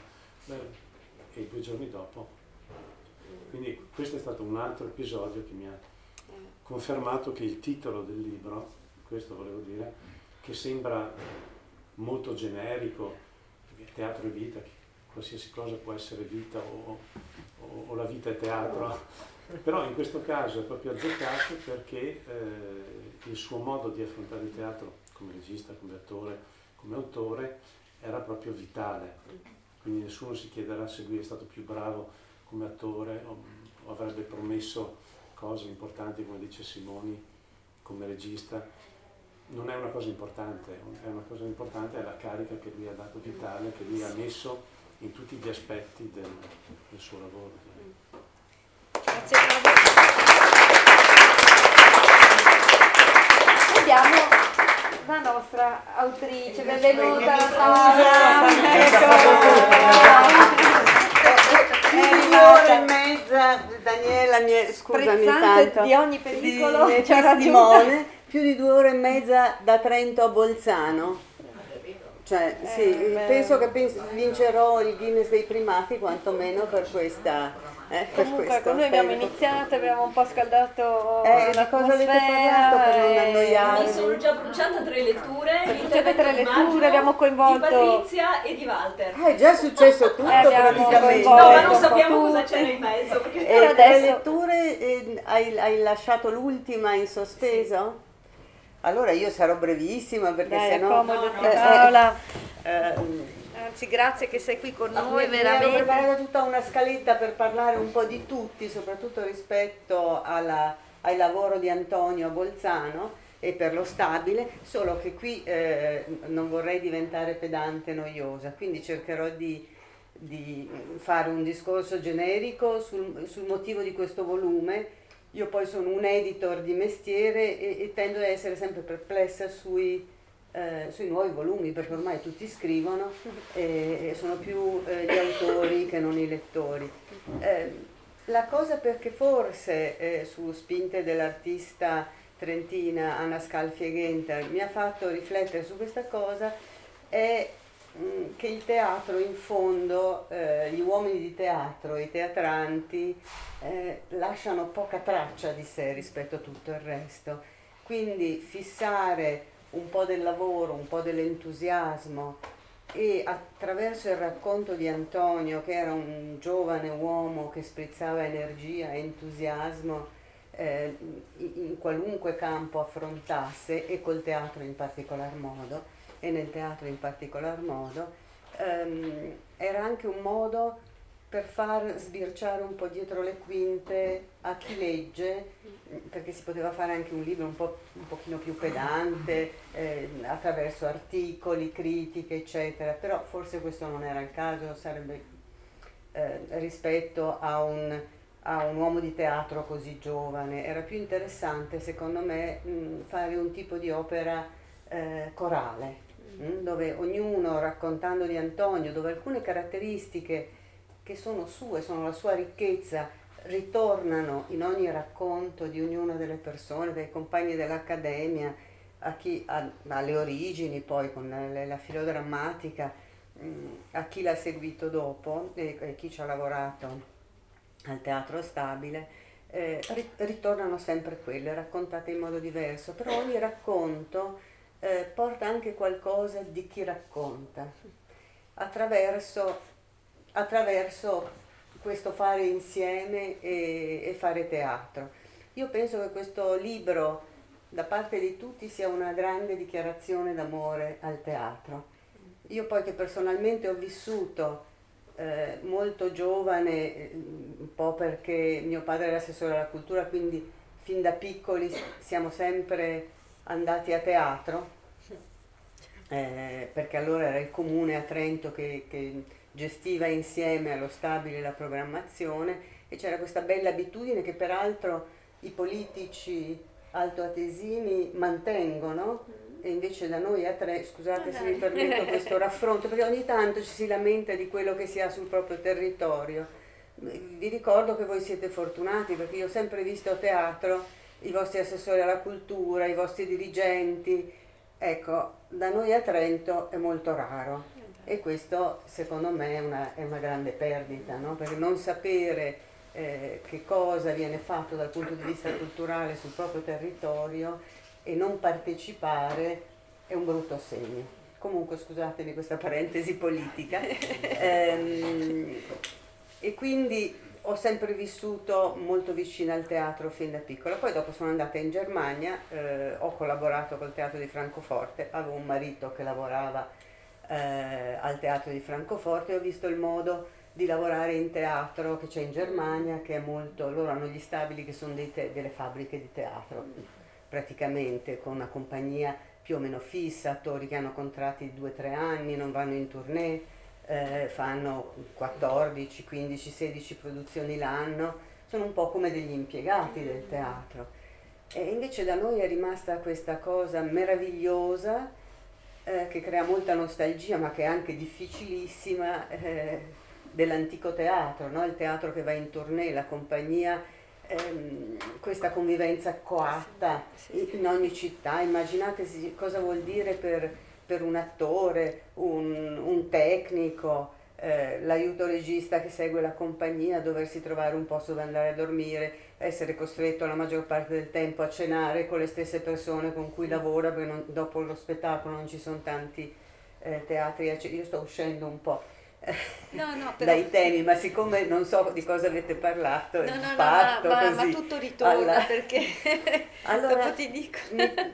e due giorni dopo. Quindi questo è stato un altro episodio che mi ha confermato che il titolo del libro, questo volevo dire, che sembra molto generico, teatro e vita, qualsiasi cosa può essere vita o, o, o la vita è teatro, però in questo caso è proprio azzeccato perché eh, il suo modo di affrontare il teatro come regista, come attore, come autore era proprio vitale, quindi nessuno si chiederà se lui è stato più bravo come attore o, o avrebbe promesso cose importanti, come dice Simoni, come regista. Non è una cosa importante, è una cosa importante è la carica che lui ha dato vitale, che lui ha messo in tutti gli aspetti del, del suo lavoro. Grazie. Vediamo la nostra autrice, benvenuta alla sala. Due ore e mezza, Daniela, mi è, scusami Sprezzante tanto, di ogni pericolo, di c'ha testimone, più di due ore e mezza da Trento a Bolzano. Cioè, sì, Eh, penso che penso, vincerò il Guinness dei primati, quantomeno per questa. Eh, per Comunque questo con noi abbiamo tempo. iniziato, abbiamo un po' scaldato Eh, di cosa avete parlato per non annoiare? Mi sono già bruciata tre letture, bruciate tre letture, immagino, abbiamo coinvolto- di Patrizia e di Walter. Ah, è già successo tutto Eh, abbiamo praticamente. coinvolto- No, ma non un po' sappiamo cosa tutti. c'era in mezzo. Perché... E Però tra le adesso- letture eh, hai, hai lasciato l'ultima in sospeso? Allora io sarò brevissima perché Dai, sennò accomodati eh, eh, Paola. eh, anzi grazie che sei qui con Ah, noi, mi- mi ero veramente. preparato tutta una scaletta per parlare un po' di tutti, soprattutto rispetto alla- al lavoro di Antonio a Bolzano e per lo stabile, solo che qui eh, non vorrei diventare pedante e noiosa, quindi cercherò di, di fare un discorso generico sul, sul motivo di questo volume. Io poi sono un editor di mestiere e, e tendo ad essere sempre perplessa sui, eh, sui nuovi volumi, perché ormai tutti scrivono e, e sono più eh, gli autori che non i lettori. Eh, la cosa perché forse eh, su spinte dell'artista trentina Anna Scalfi-Genter mi ha fatto riflettere su questa cosa è mh, che il teatro in fondo, eh, gli uomini di teatro, i teatranti, eh, lasciano poca traccia di sé rispetto a tutto il resto. Quindi fissare un po' del lavoro, un po' dell'entusiasmo e attraverso il racconto di Antonio, che era un giovane uomo che sprizzava energia e entusiasmo eh, in qualunque campo affrontasse e col teatro in particolar modo e nel teatro in particolar modo, ehm, era anche un modo per far sbirciare un po' dietro le quinte a chi legge, perché si poteva fare anche un libro un po' un pochino più pedante, eh, attraverso articoli, critiche, eccetera, però forse questo non era il caso, sarebbe eh, rispetto a un, a un uomo di teatro così giovane. Era più interessante, secondo me, mh, fare un tipo di opera eh, corale, mh, dove ognuno, raccontando di Antonio, dove alcune caratteristiche che sono sue, sono la sua ricchezza, ritornano in ogni racconto di ognuna delle persone, dai compagni dell'accademia a chi ha, alle origini, poi con la, la filodrammatica, mh, a chi l'ha seguito dopo e, e chi ci ha lavorato al Teatro Stabile, eh, ritornano sempre quelle, raccontate in modo diverso, però ogni racconto eh, porta anche qualcosa di chi racconta, attraverso attraverso questo fare insieme e, e fare teatro. Io penso che questo libro da parte di tutti sia una grande dichiarazione d'amore al teatro. Io poi che personalmente ho vissuto eh, molto giovane, un po' perché mio padre era assessore alla cultura, quindi fin da piccoli siamo sempre andati a teatro, eh, perché allora era il comune a Trento che, che gestiva insieme allo Stabile la programmazione e c'era questa bella abitudine che peraltro i politici altoatesini mantengono e invece da noi a tre, scusate se mi permetto questo raffronto, perché ogni tanto ci si lamenta di quello che si ha sul proprio territorio. Vi ricordo che voi siete fortunati perché io ho sempre visto a teatro i vostri assessori alla cultura, i vostri dirigenti, ecco, da noi a Trento è molto raro. E questo secondo me è una, è una grande perdita, no? Perché non sapere eh, che cosa viene fatto dal punto di vista culturale sul proprio territorio e non partecipare è un brutto segno. Comunque scusatemi questa parentesi politica. ehm, e quindi ho sempre vissuto molto vicina al teatro fin da piccola. Poi dopo sono andata in Germania, eh, ho collaborato col Teatro di Francoforte, avevo un marito che lavorava Eh, al Teatro di Francoforte e ho visto il modo di lavorare in teatro che c'è in Germania, che è molto, loro hanno gli stabili che sono dei te, delle fabbriche di teatro praticamente, con una compagnia più o meno fissa, attori che hanno contratti di due tre anni, non vanno in tournée, eh, fanno quattordici, quindici, sedici produzioni l'anno, sono un po' come degli impiegati del teatro. E invece da noi è rimasta questa cosa meravigliosa Eh, che crea molta nostalgia ma che è anche difficilissima eh, dell'antico teatro, no? Il teatro che va in tournée, la compagnia, ehm, questa convivenza coatta in ogni città. Immaginate cosa vuol dire per, per un attore, un, un tecnico, eh, l'aiuto regista che segue la compagnia, doversi trovare un posto dove andare a dormire, essere costretto la maggior parte del tempo a cenare con le stesse persone con cui lavora, perché non, dopo lo spettacolo non ci sono tanti eh, teatri. Io sto uscendo un po' eh, no, no, però... dai temi, ma siccome non so di cosa avete parlato, no, no, parto no, ma, ma, così. ma tutto ritorna Alla... perché allora, dopo ti dico. mi,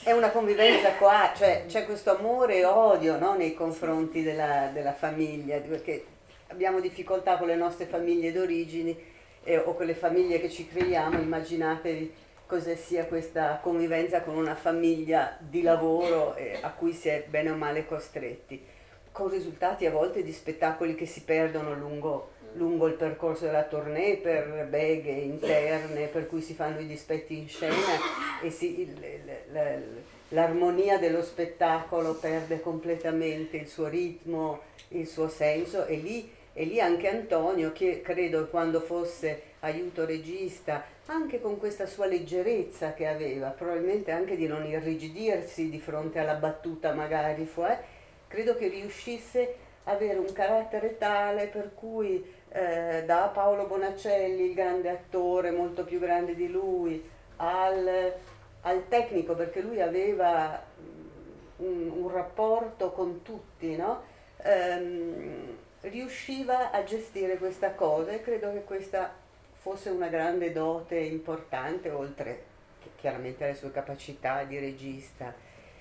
è una convivenza qua, cioè c'è questo amore e odio, no, nei confronti della, della famiglia, perché abbiamo difficoltà con le nostre famiglie d'origini eh, o con le famiglie che ci creiamo. Immaginatevi cosa sia questa convivenza con una famiglia di lavoro eh, a cui si è bene o male costretti, con risultati a volte di spettacoli che si perdono lungo, lungo il percorso della tournée per beghe interne, per cui si fanno i dispetti in scena e si, il, il, il, l'armonia dello spettacolo perde completamente il suo ritmo, il suo senso, e lì, e lì anche Antonio, che credo quando fosse aiuto regista, anche con questa sua leggerezza che aveva, probabilmente anche di non irrigidirsi di fronte alla battuta magari, fu, eh, credo che riuscisse a avere un carattere tale per cui eh, da Paolo Bonacelli, il grande attore, molto più grande di lui, al, al tecnico, perché lui aveva un, un rapporto con tutti, no? Ehm, riusciva a gestire questa cosa, e credo che questa fosse una grande dote importante, oltre che chiaramente alle sue capacità di regista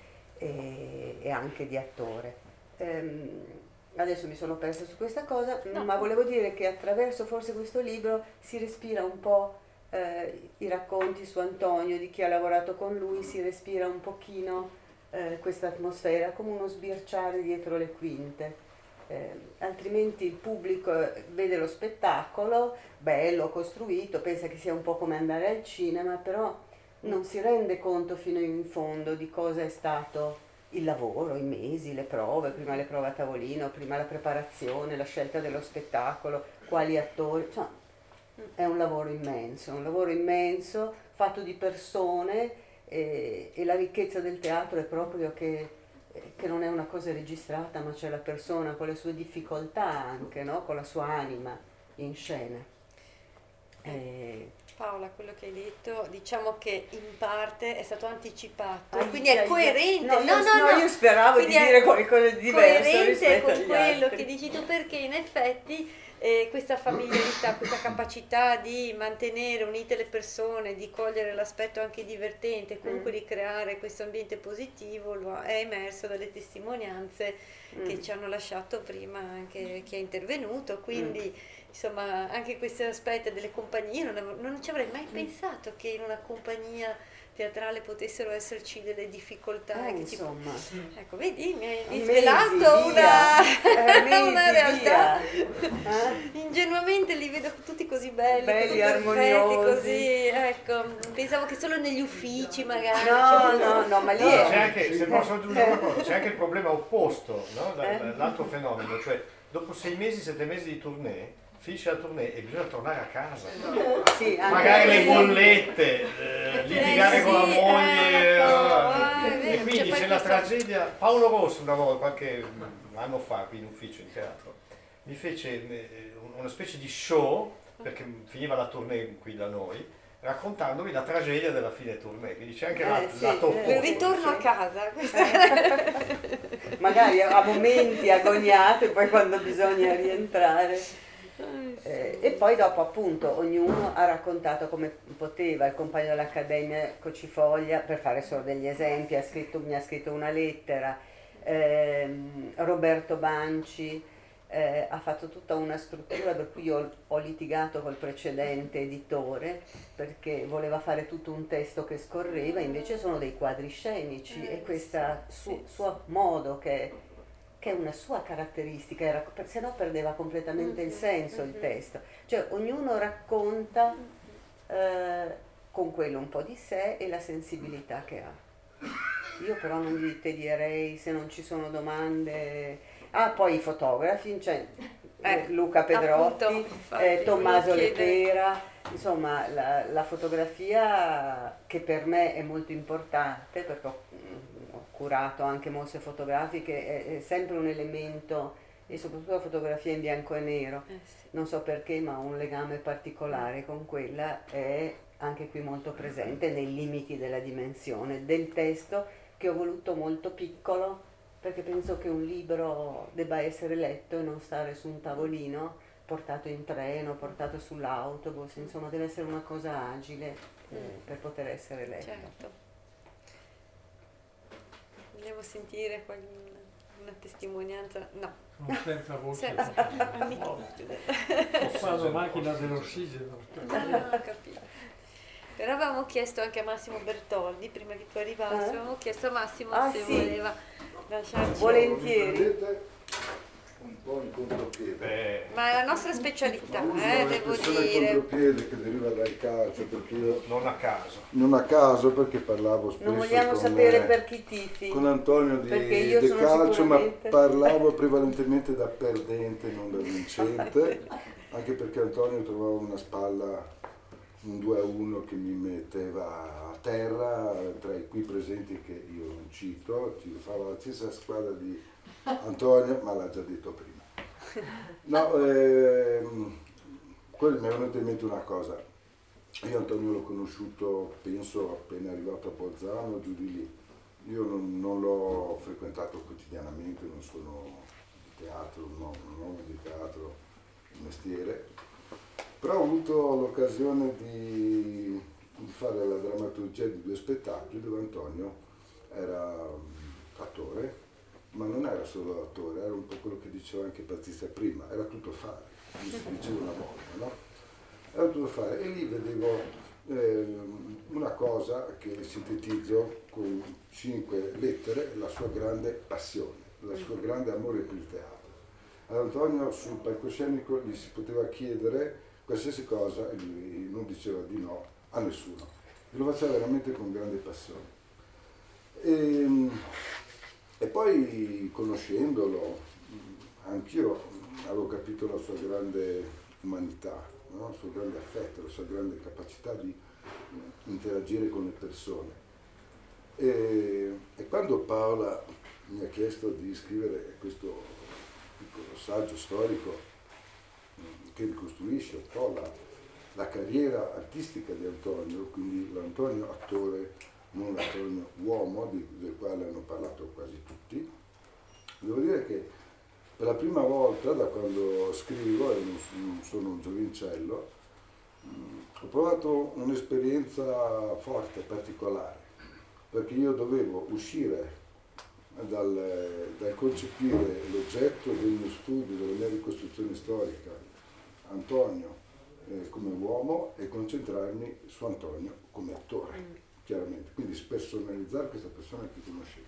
e, e anche di attore. Ehm, adesso mi sono persa su questa cosa, no. Ma volevo dire che attraverso forse questo libro si respira un po' eh, i racconti su Antonio, di chi ha lavorato con lui, si respira un pochino eh, questa atmosfera, come uno sbirciare dietro le quinte. Eh, altrimenti il pubblico vede lo spettacolo bello, costruito, pensa che sia un po' come andare al cinema, però non si rende conto fino in fondo di cosa è stato il lavoro, i mesi, le prove, prima le prove a tavolino, prima la preparazione, la scelta dello spettacolo, quali attori, cioè, è un lavoro immenso, un lavoro immenso fatto di persone, e, e la ricchezza del teatro è proprio che che non è una cosa registrata, ma c'è la persona con le sue difficoltà anche, no? Con la sua anima in scena. E... Paola, quello che hai detto, diciamo che in parte è stato anticipato, Ah, quindi è coerente. No, no, io, no, no, no, io speravo di dire qualcosa di diverso coerente rispetto con agli quello altri. che dici tu, perché in effetti eh, questa familiarità, questa capacità di mantenere unite le persone, di cogliere l'aspetto anche divertente, comunque Mm. di creare questo ambiente positivo, lo ha- è emerso dalle testimonianze Mm. che ci hanno lasciato prima anche chi è intervenuto, quindi insomma anche questi aspetti delle compagnie, non, avevo- non ci avrei mai pensato che in una compagnia teatrale potessero esserci delle difficoltà. Eh, che ci- insomma, Ecco, vedi, mi hai mesi svelato via, una, eh, mesi una realtà. via, eh? Ingenuamente li vedo tutti così belli, Belli, così perfetti, armoniosi. così, ecco, pensavo che solo negli uffici magari. No, no, no, ma lì No, è... c'è anche, se posso aggiungere una cosa, c'è anche il problema opposto, no? Da- Eh? da- L'altro fenomeno, cioè dopo sei mesi, sette mesi di tournée, finisce la tournée e bisogna tornare a casa. Sì, anche Magari le quello. bollette, eh, litigare Eh, con la sì, moglie. ecco, eh, ah, è e vero, quindi c'è c'è poi la questo- tragedia. Paolo Rosso una volta, qualche anno fa, qui in ufficio di teatro, mi fece eh, una specie di show, perché finiva la tournée qui da noi, raccontandomi la tragedia della fine tournée, quindi c'è anche Eh, la, sì, lato eh, opposto. Il ritorno a Sì. casa, questo Magari a momenti agoniate, poi quando bisogna rientrare. Eh, e poi dopo appunto ognuno ha raccontato come poteva. Il compagno dell'Accademia Cocifoglia, per fare solo degli esempi, ha scritto, mi ha scritto una lettera, ehm, Roberto Banci eh, ha fatto tutta una struttura, per cui io ho litigato col precedente editore perché voleva fare tutto un testo che scorreva, invece sono dei quadri scenici e questo su, suo modo che che è una sua caratteristica, era, per- se no perdeva completamente il senso il testo. Cioè ognuno racconta eh, con quello un po' di sé e la sensibilità che ha. Io però non vi tedierei se non ci sono domande. Ah, poi i fotografi, cioè eh, Luca Pedrotti, appunto, infatti, eh, Tommaso volevo chiedere. Lepera, insomma la, la fotografia che per me è molto importante perché ho, ho curato anche mostre fotografiche, è, è sempre un elemento, e soprattutto la fotografia in bianco e nero, Eh, sì. non so perché, ma ho un legame particolare con quella, è anche qui molto presente nei limiti della dimensione del testo, che ho voluto molto piccolo perché penso che un libro debba essere letto e non stare su un tavolino portato in treno, portato sull'autobus, insomma deve essere una cosa agile eh, per poter essere letto. Certo. Vogliamo sentire qual- una testimonianza? No. Non senza voce. Senza- Ho fatto la macchina dell'ossigeno. Ah, ho capito. Però avevamo chiesto anche a Massimo Bertoldi, prima che tu arrivassi, Ah. avevamo chiesto a Massimo Ah, se sì. voleva lasciarci... Volentieri. Un po' in contropiede. Beh, Ma è la nostra specialità, Uso eh, devo un'espressione in dire. contropiede che deriva dal calcio, perché io non a caso. non a caso, perché parlavo spesso Non vogliamo con, sapere eh, per chi tifi. con Antonio di, Perché io di sono calcio, ma sicuramente- parlavo prevalentemente da perdente, non da vincente, anche perché Antonio trovava una spalla, un due a uno che mi metteva a terra, tra i qui presenti che io non cito, ci fava la stessa squadra di Antonio, ma l'ha già detto prima. No, ehm, poi mi è venuta in mente una cosa. Io Antonio l'ho conosciuto, penso, appena arrivato a Bolzano, giù di lì. Io non, non l'ho frequentato quotidianamente, non sono di teatro, no, non ho di teatro il mestiere, però ho avuto l'occasione di, di fare la drammaturgia di due spettacoli dove Antonio era um, attore, ma non era solo attore, era un po' quello che diceva anche Patrizia prima, era tutto fare, come si diceva una volta, no? Era tutto fare e lì vedevo eh, una cosa che sintetizzo con cinque lettere, la sua grande passione, il suo grande amore per il teatro. Ad Antonio sul palcoscenico gli si poteva chiedere qualsiasi cosa e lui non diceva di no a nessuno, e lo faceva veramente con grande passione. E, e poi conoscendolo, anch'io avevo capito la sua grande umanità, no? Il suo grande affetto, la sua grande capacità di interagire con le persone. E, e quando Paola mi ha chiesto di scrivere questo piccolo saggio storico che ricostruisce un po' la, la carriera artistica di Antonio, quindi l'Antonio attore, non l'Antonio uomo, di, del quale hanno parlato quasi tutti, devo dire che per la prima volta da quando scrivo, e non sono un giovincello, ho provato un'esperienza forte, particolare, perché io dovevo uscire dal, dal concepire l'oggetto del mio studio, della mia ricostruzione storica, Antonio eh, come uomo, e concentrarmi su Antonio come attore, chiaramente, quindi spersonalizzare questa persona che conoscevo.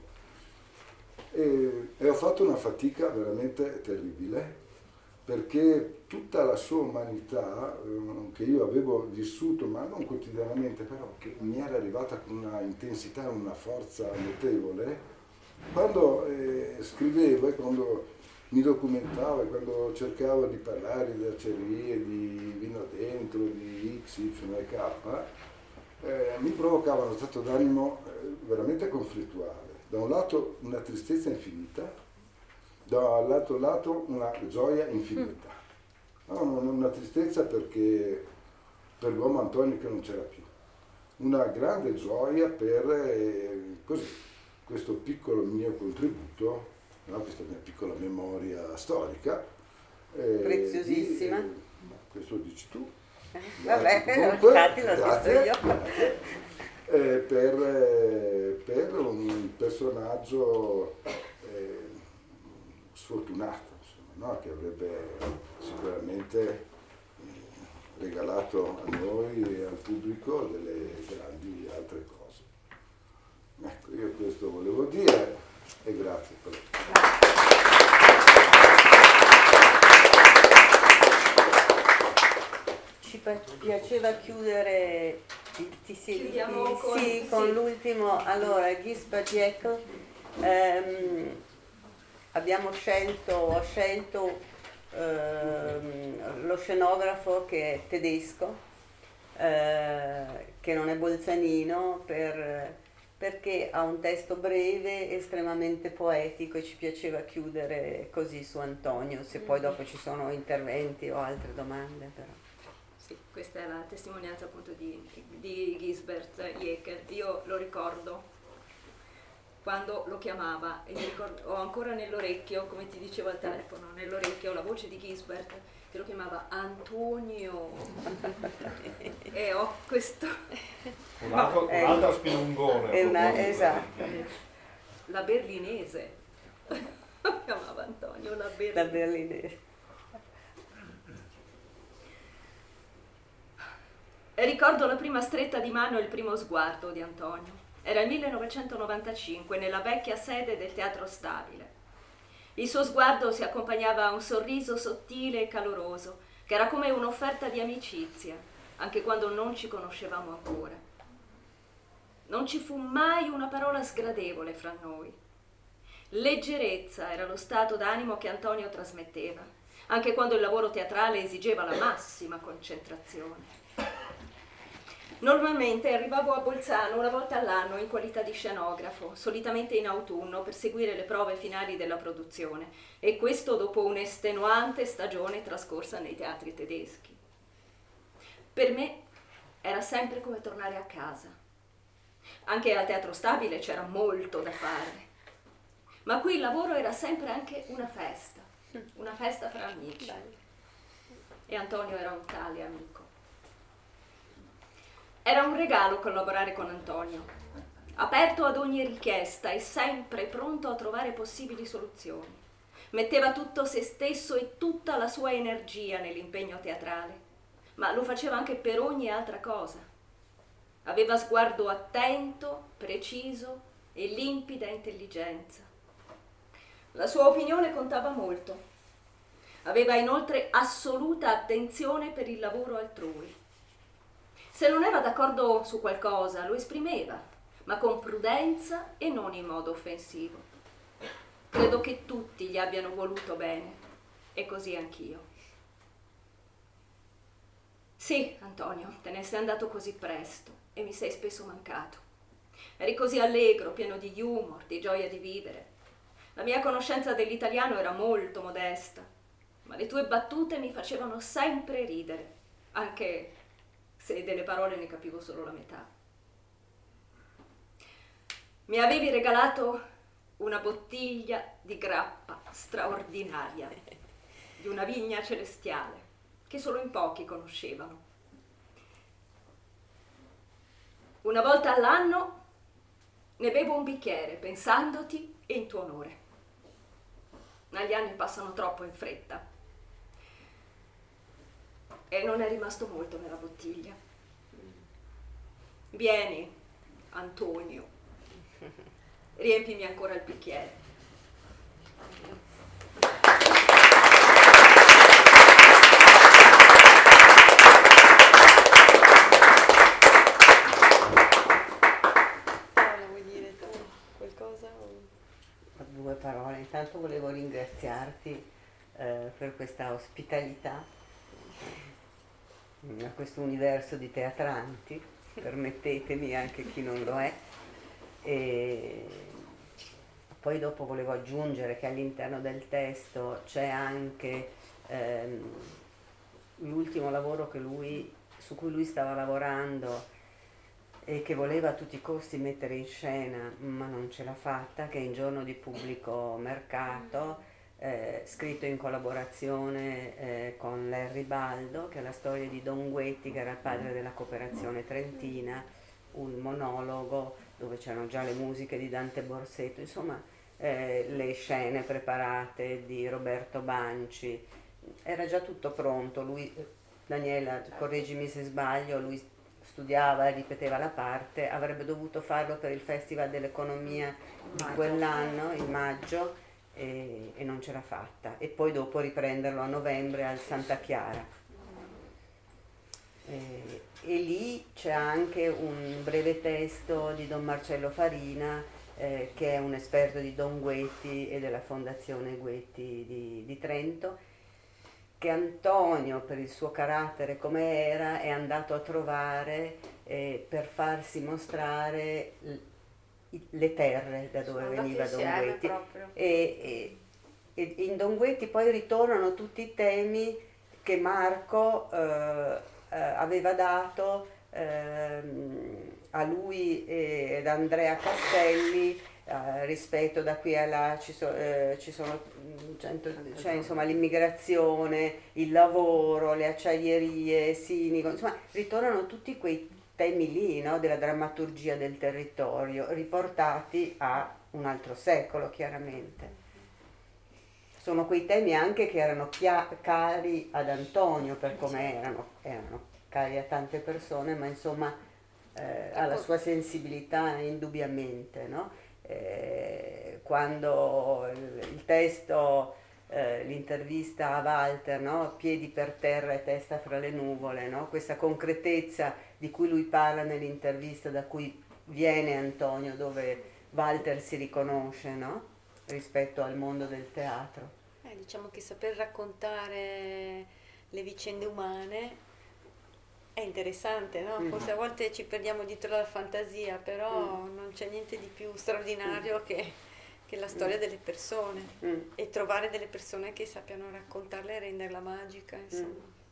E, e ho fatto una fatica veramente terribile, perché tutta la sua umanità, eh, che io avevo vissuto, ma non quotidianamente, però che mi era arrivata con una intensità e una forza notevole, quando eh, scrivevo e quando mi documentavo e quando cercavo di parlare di acciaierie, di vino dentro, di X, Y e K, eh, mi provocava uno stato d'animo eh, veramente conflittuale. Da un lato una tristezza infinita, dall'altro lato una gioia infinita. No, una tristezza perché per l'uomo Antonio che non c'era più, una grande gioia per eh, così, questo piccolo mio contributo, no, questa mia piccola memoria storica. Eh, Preziosissima. Di, eh, questo dici tu. Eh, vabbè, Comunque, infatti l'ho grazie, scritto io. grazie. Eh, per, eh, per un personaggio eh, sfortunato, insomma, no? Che avrebbe sicuramente eh, regalato a noi e al pubblico delle grandi altre cose. Ecco, io questo volevo dire e grazie per Ci piaceva chiudere ti, ti sì, Chiudiamo ti, con- sì, con sì. l'ultimo. Allora, Gisbert Jekyll, ehm, abbiamo scelto, ho scelto ehm, lo scenografo che è tedesco, eh, che non è bolzanino, per, perché ha un testo breve, estremamente poetico, e ci piaceva chiudere così su Antonio, se poi dopo ci sono interventi o altre domande però. Sì, questa è la testimonianza appunto di, di Gisbert Jekyll. Io lo ricordo quando lo chiamava e mi ricordo, ho ancora nell'orecchio, come ti dicevo al telefono, nell'orecchio la voce di Gisbert che lo chiamava Antonio e ho questo... Un altro, un altro spilungone. È una, proprio. esatto. la berlinese. Chiamava Antonio la berlinese. La berlinese. E ricordo la prima stretta di mano e il primo sguardo di Antonio. Era il millenovecentonovantacinque, nella vecchia sede del Teatro Stabile. Il suo sguardo si accompagnava a un sorriso sottile e caloroso, che era come un'offerta di amicizia, anche quando non ci conoscevamo ancora. Non ci fu mai una parola sgradevole fra noi. Leggerezza era lo stato d'animo che Antonio trasmetteva, anche quando il lavoro teatrale esigeva la massima concentrazione. Normalmente arrivavo a Bolzano una volta all'anno in qualità di scenografo, solitamente in autunno, per seguire le prove finali della produzione, e questo dopo un'estenuante stagione trascorsa nei teatri tedeschi. Per me era sempre come tornare a casa. Anche al Teatro Stabile c'era molto da fare, ma qui il lavoro era sempre anche una festa, una festa fra amici. E Antonio era un tale amico. Era un regalo collaborare con Antonio, aperto ad ogni richiesta e sempre pronto a trovare possibili soluzioni. Metteva tutto se stesso e tutta la sua energia nell'impegno teatrale, ma lo faceva anche per ogni altra cosa. Aveva sguardo attento, preciso e limpida intelligenza. La sua opinione contava molto. Aveva inoltre assoluta attenzione per il lavoro altrui. Se non era d'accordo su qualcosa, lo esprimeva, ma con prudenza e non in modo offensivo. Credo che tutti gli abbiano voluto bene, e così anch'io. Sì, Antonio, te ne sei andato così presto e mi sei spesso mancato. Eri così allegro, pieno di humor, di gioia di vivere. La mia conoscenza dell'italiano era molto modesta, ma le tue battute mi facevano sempre ridere, anche se delle parole ne capivo solo la metà. Mi avevi regalato una bottiglia di grappa straordinaria, di una vigna celestiale, che solo in pochi conoscevano. Una volta all'anno ne bevo un bicchiere, pensandoti e in tuo onore. Ma gli anni passano troppo in fretta. E non è rimasto molto nella bottiglia. Vieni, Antonio, riempimi ancora il bicchiere. Paola, vuoi dire tu qualcosa? Due parole. Intanto volevo ringraziarti eh, per questa ospitalità a questo universo di teatranti, permettetemi, anche chi non lo è. E poi dopo volevo aggiungere che all'interno del testo c'è anche ehm, l'ultimo lavoro che lui, su cui lui stava lavorando e che voleva a tutti i costi mettere in scena, ma non ce l'ha fatta, che è In giorno di pubblico mercato, Eh, scritto in collaborazione eh, con Larry Baldo, che è la storia di Don Guetti, che era il padre della cooperazione trentina, un monologo dove c'erano già le musiche di Dante Borsetto, insomma eh, le scene preparate di Roberto Banci, era già tutto pronto. Lui, Daniela, correggimi se sbaglio, lui studiava e ripeteva la parte, avrebbe dovuto farlo per il Festival dell'Economia di quell'anno, in maggio, E, e non ce l'ha fatta, e poi dopo riprenderlo a novembre al Santa Chiara. E, e lì c'è anche un breve testo di Don Marcello Farina, eh, che è un esperto di Don Guetti e della Fondazione Guetti di, di Trento, che Antonio, per il suo carattere come era, è andato a trovare eh, per farsi mostrare le terre da dove Sono veniva Don insieme Guetti. proprio. E, e, e in Don Guetti poi ritornano tutti i temi che Marco eh, eh, aveva dato eh, a lui ed Andrea Castelli eh, rispetto da qui a là. Ci, so, eh, ci sono cento, cioè, insomma, l'immigrazione, il lavoro, le acciaierie, Sinico, insomma ritornano tutti quei temi lì, no? Della drammaturgia del territorio, riportati a un altro secolo, chiaramente. Sono quei temi anche che erano chia- cari ad Antonio, per come erano, erano cari a tante persone, ma insomma eh, alla sua sensibilità indubbiamente, no? Eh, quando il, il testo, eh, l'intervista a Walter, no? Piedi per terra e testa fra le nuvole, no? Questa concretezza di cui lui parla nell'intervista, da cui viene Antonio, dove Walter si riconosce, no? Rispetto al mondo del teatro. Eh, diciamo che saper raccontare le vicende umane è interessante, no? Mm. Forse a volte ci perdiamo dietro la fantasia, però Mm. non c'è niente di più straordinario mm. che, che la storia mm. delle persone Mm. e trovare delle persone che sappiano raccontarla e renderla magica, insomma. Mm.